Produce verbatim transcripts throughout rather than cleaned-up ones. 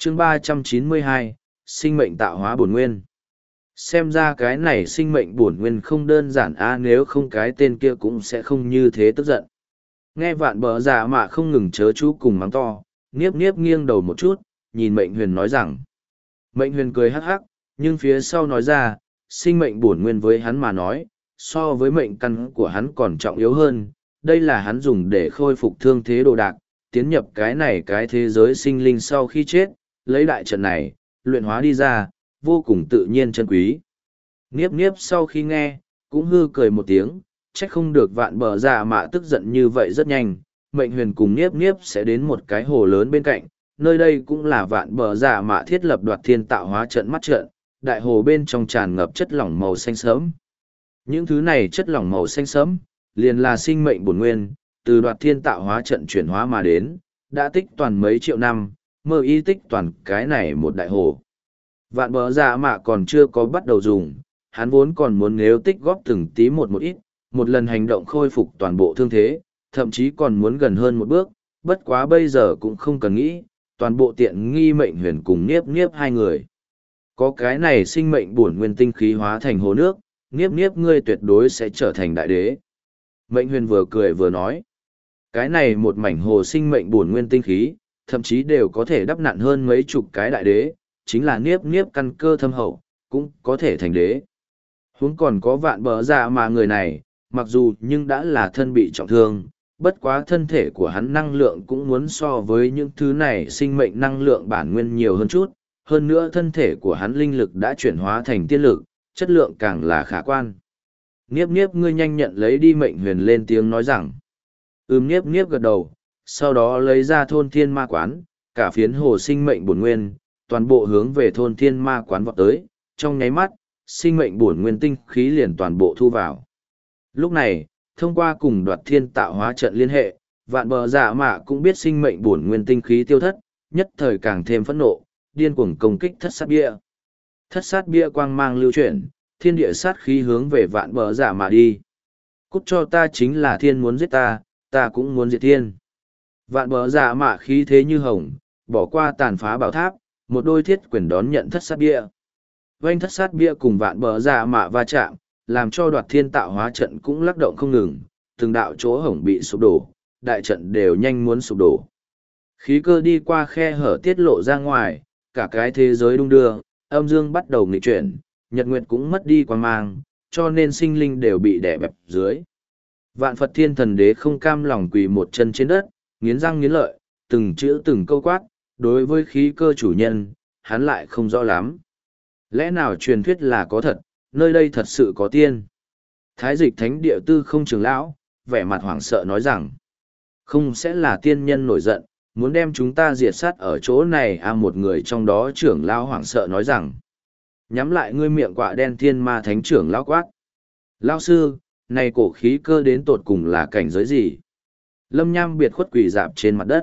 chương ba trăm chín mươi hai, sinh mệnh tạo hóa bổn nguyên. Xem ra cái này sinh mệnh bổn nguyên không đơn giản a, nếu không cái tên kia cũng sẽ không như thế tức giận. Nghe vạn bờ dạ mạ không ngừng chớ chú cùng mắng to, niếp niếp nghiêng đầu một chút, nhìn mệnh huyền nói rằng. Mệnh huyền cười hắc hắc, nhưng phía sau nói ra, sinh mệnh bổn nguyên với hắn mà nói, so với mệnh căn của hắn còn trọng yếu hơn, đây là hắn dùng để khôi phục thương thế đồ đạc, tiến nhập cái này cái thế giới sinh linh sau khi chết, lấy đại trận này, luyện hóa đi ra, vô cùng tự nhiên chân quý. Niếp niếp sau khi nghe, cũng hư cười một tiếng, trách không được vạn bờ dạ mạ tức giận như vậy rất nhanh, mệnh huyền cùng niếp niếp sẽ đến một cái hồ lớn bên cạnh, nơi đây cũng là vạn bờ dạ mạ thiết lập đoạt thiên tạo hóa trận mắt trận, đại hồ bên trong tràn ngập chất lỏng màu xanh sớm. Những thứ này chất lỏng màu xanh sớm, liền là sinh mệnh bổn nguyên, từ đoạt thiên tạo hóa trận chuyển hóa mà đến, đã tích toàn mấy triệu năm, mơ y tích toàn cái này một đại hồ. Vạn bờ dạ mạ còn chưa có bắt đầu dùng, hắn vốn còn muốn nếu tích góp từng tí một một ít, một lần hành động khôi phục toàn bộ thương thế, thậm chí còn muốn gần hơn một bước, bất quá bây giờ cũng không cần nghĩ, toàn bộ tiện nghi mệnh huyền cùng niếp niếp hai người. Có cái này sinh mệnh bổn nguyên tinh khí hóa thành hồ nước, niếp niếp ngươi tuyệt đối sẽ trở thành đại đế. Mệnh huyền vừa cười vừa nói, cái này một mảnh hồ sinh mệnh bổn nguyên tinh khí, thậm chí đều có thể đắp nặn hơn mấy chục cái đại đế, chính là niếp niếp căn cơ thâm hậu, cũng có thể thành đế. Huống còn có vạn bờ dạ mà người này, mặc dù nhưng đã là thân bị trọng thương, bất quá thân thể của hắn năng lượng cũng muốn so với những thứ này sinh mệnh năng lượng bản nguyên nhiều hơn chút, hơn nữa thân thể của hắn linh lực đã chuyển hóa thành tiên lực, chất lượng càng là khả quan. Niếp niếp ngươi nhanh nhận lấy đi, mệnh huyền lên tiếng nói rằng. Ừm niếp niếp gật đầu, sau đó lấy ra thôn thiên ma quán, cả phiến hồ sinh mệnh bổn nguyên, toàn bộ hướng về thôn thiên ma quán vọt tới, trong nháy mắt, sinh mệnh bổn nguyên tinh khí liền toàn bộ thu vào. Lúc này, thông qua cùng đoạt thiên tạo hóa trận liên hệ, vạn bờ dạ mạ cũng biết sinh mệnh bổn nguyên tinh khí tiêu thất, nhất thời càng thêm phẫn nộ, điên cuồng công kích thất sát bia. Thất sát bia quang mang lưu chuyển, thiên địa sát khí hướng về vạn bờ dạ mạ đi. Cút cho ta, chính là thiên muốn giết ta, ta cũng muốn diệt thiên. Vạn bờ dạ mạ khí thế như hồng, bỏ qua tàn phá bảo tháp, một đôi thiết quyền đón nhận thất sát bia. Vành thất sát bia cùng vạn bờ dạ mạ va chạm, làm cho đoạt thiên tạo hóa trận cũng lắc động không ngừng, từng đạo chỗ hổng bị sụp đổ, đại trận đều nhanh muốn sụp đổ. Khí cơ đi qua khe hở tiết lộ ra ngoài, cả cái thế giới đung đưa, âm dương bắt đầu nghịch chuyển, nhật nguyệt cũng mất đi quang mang, cho nên sinh linh đều bị đè bẹp dưới. Vạn Phật Thiên Thần Đế không cam lòng quỳ một chân trên đất, nghiến răng nghiến lợi, từng chữ từng câu quát, đối với khí cơ chủ nhân, hắn lại không rõ lắm. Lẽ nào truyền thuyết là có thật, nơi đây thật sự có tiên? Thái Dịch Thánh Địa Tư Không Trường lão, vẻ mặt hoảng sợ nói rằng, không sẽ là tiên nhân nổi giận, muốn đem chúng ta diệt sát ở chỗ này à? Một người trong đó trưởng lão hoảng sợ nói rằng, nhắm lại ngươi miệng quạ đen thiên ma thánh trưởng lão quát. Lão sư, này cổ khí cơ đến tột cùng là cảnh giới gì? Lâm Nham biệt khuất quỳ dạp trên mặt đất.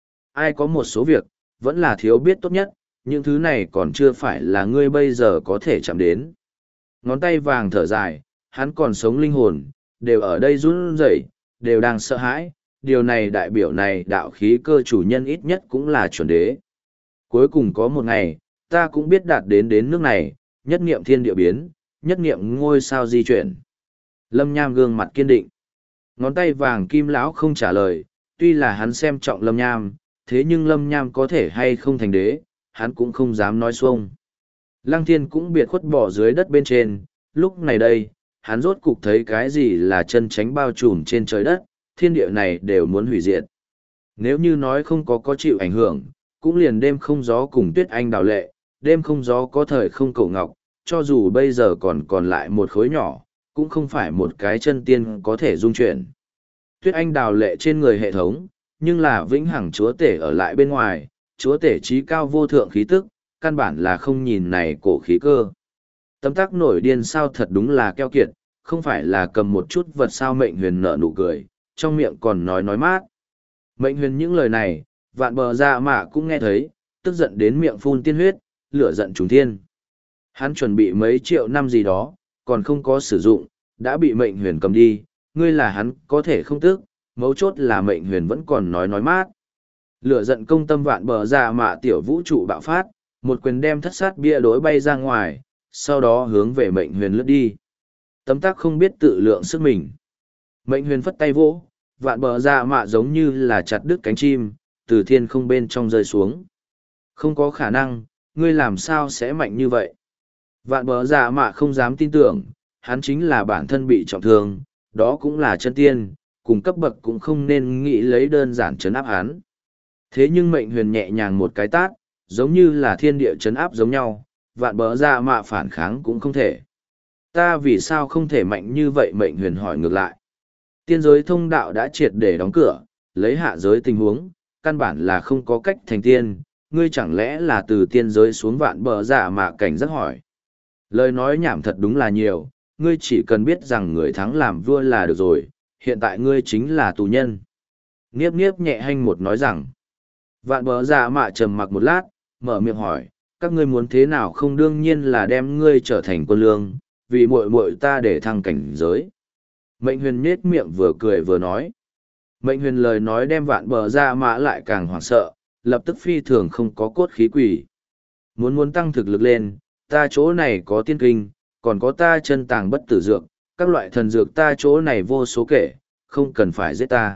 Ai có một số việc, vẫn là thiếu biết tốt nhất, những thứ này còn chưa phải là ngươi bây giờ có thể chạm đến. Ngón tay vàng thở dài, hắn còn sống linh hồn, đều ở đây run rẩy, đều đang sợ hãi, điều này đại biểu này đạo khí cơ chủ nhân ít nhất cũng là chuẩn đế. Cuối cùng có một ngày, ta cũng biết đạt đến đến nước này, nhất niệm thiên địa biến, nhất niệm ngôi sao di chuyển. Lâm Nham gương mặt kiên định. Ngón tay vàng kim lão không trả lời, tuy là hắn xem trọng Lâm Nham, thế nhưng Lâm Nham có thể hay không thành đế, hắn cũng không dám nói xuông. Lăng Thiên cũng biệt khuất bỏ dưới đất bên trên, lúc này đây, hắn rốt cục thấy cái gì là chân tránh bao trùm trên trời đất, thiên địa này đều muốn hủy diệt. Nếu như nói không có có chịu ảnh hưởng, cũng liền đêm không gió cùng Tuyết Anh Đào Lệ, đêm không gió có thời không Cổ Ngọc, cho dù bây giờ còn còn lại một khối nhỏ, cũng không phải một cái chân tiên có thể dung chuyển. Tuyết Anh Đào Lệ trên người hệ thống, nhưng là vĩnh hằng chúa tể ở lại bên ngoài, chúa tể trí cao vô thượng khí tức, căn bản là không nhìn này cổ khí cơ. Tấm tắc nổi điên sao thật đúng là keo kiệt, không phải là cầm một chút vật sao. Mệnh huyền nở nụ cười, trong miệng còn nói nói mát. Mệnh huyền những lời này, vạn bờ dạ mạ cũng nghe thấy, tức giận đến miệng phun tiên huyết, lửa giận trùng thiên. Hắn chuẩn bị mấy triệu năm gì đó, còn không có sử dụng, đã bị mệnh huyền cầm đi, ngươi là hắn có thể không tức, mấu chốt là mệnh huyền vẫn còn nói nói mát. Lửa giận công tâm vạn bờ dạ mạ tiểu vũ trụ bạo phát, một quyền đem thất sát bia đối bay ra ngoài, sau đó hướng về mệnh huyền lướt đi. Tấm tắc không biết tự lượng sức mình. Mệnh huyền phất tay vỗ, vạn bờ dạ mạ giống như là chặt đứt cánh chim, từ thiên không bên trong rơi xuống. Không có khả năng, ngươi làm sao sẽ mạnh như vậy? Vạn bờ dạ mạ không dám tin tưởng, hắn chính là bản thân bị trọng thương, đó cũng là chân tiên, cùng cấp bậc cũng không nên nghĩ lấy đơn giản chấn áp hắn. Thế nhưng mệnh huyền nhẹ nhàng một cái tát, giống như là thiên địa chấn áp giống nhau, vạn bờ dạ mạ phản kháng cũng không thể. Ta vì sao không thể mạnh như vậy? Mệnh huyền hỏi ngược lại. Tiên giới thông đạo đã triệt để đóng cửa, lấy hạ giới tình huống, căn bản là không có cách thành tiên, ngươi chẳng lẽ là từ tiên giới xuống vạn bờ dạ mạ cảnh giác hỏi. Lời nói nhảm thật đúng là nhiều, ngươi chỉ cần biết rằng người thắng làm vua là được rồi, hiện tại ngươi chính là tù nhân. Niếp niếp nhẹ hanh một nói rằng, vạn bờ dạ mạ trầm mặc một lát, mở miệng hỏi, các ngươi muốn thế nào? Không, đương nhiên là đem ngươi trở thành quân lương, vì muội muội ta để thăng cảnh giới. Mệnh huyền nhết miệng vừa cười vừa nói. Mệnh huyền lời nói đem vạn bờ dạ mạ lại càng hoảng sợ, lập tức phi thường không có cốt khí quỷ. Muốn muốn tăng thực lực lên, ta chỗ này có tiên kinh, còn có ta chân tàng bất tử dược, các loại thần dược ta chỗ này vô số kể, không cần phải giết ta.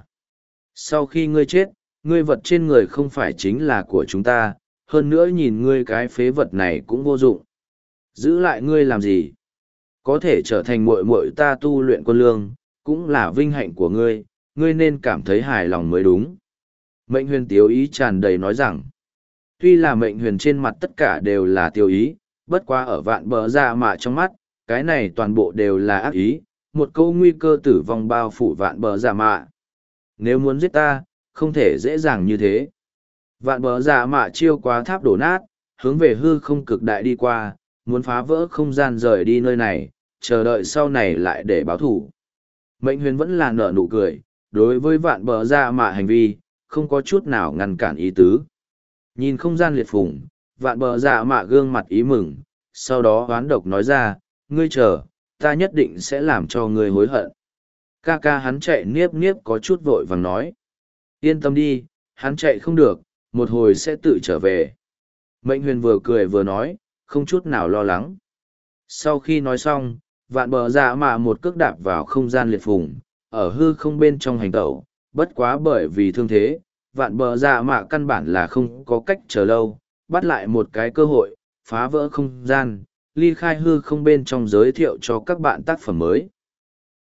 Sau khi ngươi chết, ngươi vật trên người không phải chính là của chúng ta, hơn nữa nhìn ngươi cái phế vật này cũng vô dụng. Giữ lại ngươi làm gì? Có thể trở thành muội muội ta tu luyện quân lương, cũng là vinh hạnh của ngươi, ngươi nên cảm thấy hài lòng mới đúng. Mệnh huyền tiếu ý tràn đầy nói rằng, tuy là mệnh huyền trên mặt tất cả đều là tiêu ý, bất quá ở vạn bờ dạ mạ trong mắt, cái này toàn bộ đều là ác ý, một câu nguy cơ tử vong bao phủ vạn bờ dạ mạ. Nếu muốn giết ta, không thể dễ dàng như thế. Vạn bờ dạ mạ chiêu quá tháp đổ nát, hướng về hư không cực đại đi qua, muốn phá vỡ không gian rời đi nơi này, chờ đợi sau này lại để báo thủ. Mệnh huyền vẫn là nở nụ cười, đối với vạn bờ dạ mạ hành vi, không có chút nào ngăn cản ý tứ. Nhìn không gian liệt phủng, vạn bờ dạ mạ gương mặt ý mừng, sau đó hoán độc nói ra, ngươi chờ, ta nhất định sẽ làm cho ngươi hối hận. Ca ca hắn chạy niếp niếp có chút vội vàng nói. Yên tâm đi, hắn chạy không được, một hồi sẽ tự trở về. Mệnh huyền vừa cười vừa nói, không chút nào lo lắng. Sau khi nói xong, vạn bờ dạ mạ một cước đạp vào không gian liệt phủng, ở hư không bên trong hành tẩu, bất quá bởi vì thương thế, vạn bờ dạ mạ căn bản là không có cách chờ lâu, bắt lại một cái cơ hội, phá vỡ không gian, ly khai hư không bên trong giới thiệu cho các bạn tác phẩm mới.